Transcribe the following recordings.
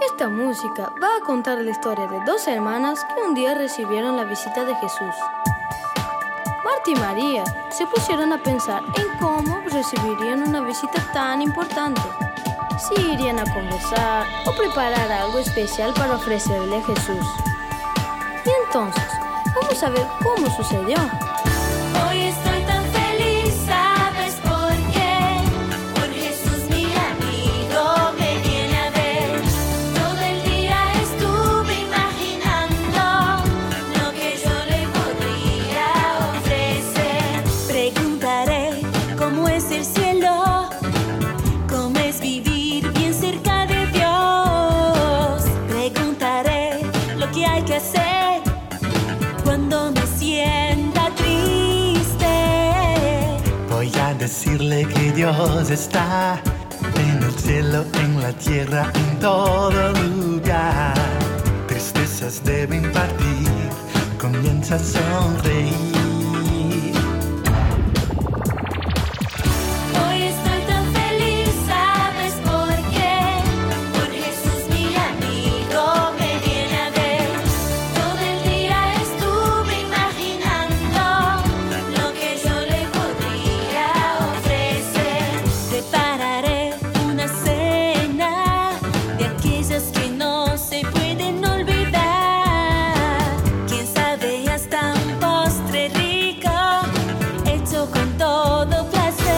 Esta música va a contar la historia de dos hermanas que un día recibieron la visita de Jesús. Marta y María se pusieron a pensar en cómo recibirían una visita tan importante. Si irían a conversar o preparar algo especial para ofrecerle a Jesús. Y entonces, vamos a ver cómo sucedió. Hoy estoy tan feliz, ¿sabes por qué? Por Jesús mi amigo me viene a ver. Todo el día estuve imaginando lo que yo le podría ofrecer. Preguntaré cómo es el cielo, cómo es vivir bien cerca de Dios. Preguntaré lo que hay que hacer cuando me sienta triste. Voy a decirle que Dios está en el cielo, en la tierra, en todo lugar. Tristezas deben partir, comienza a sonreír. Hoy estoy tan feliz, ¿sabes por qué? Por Jesús mi amigo me viene a ver. Todo el día estuve imaginando lo que yo le podría ofrecer. Prepararé una cena de aquellas que no se pueden olvidar. Quién sabe, hasta un postre rico hecho con todo placer.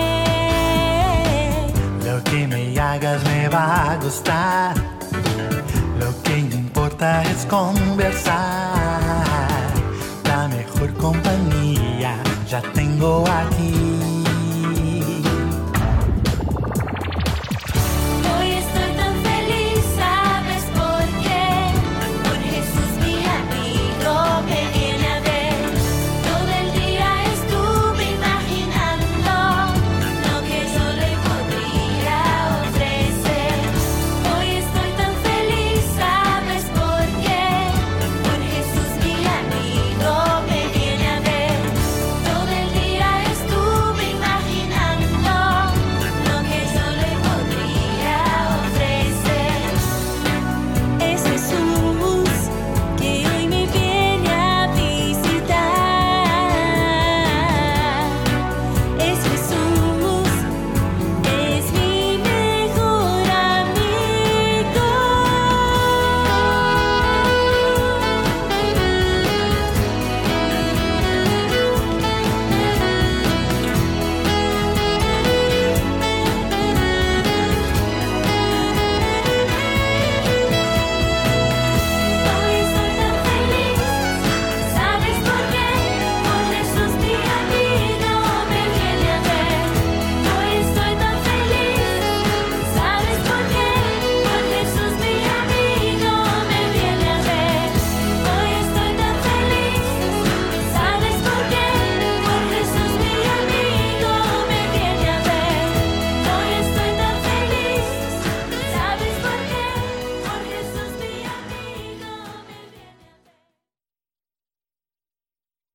Lo que me hagas me va a gustar. Lo que importa es conversar. La mejor compañía ya tengo aquí.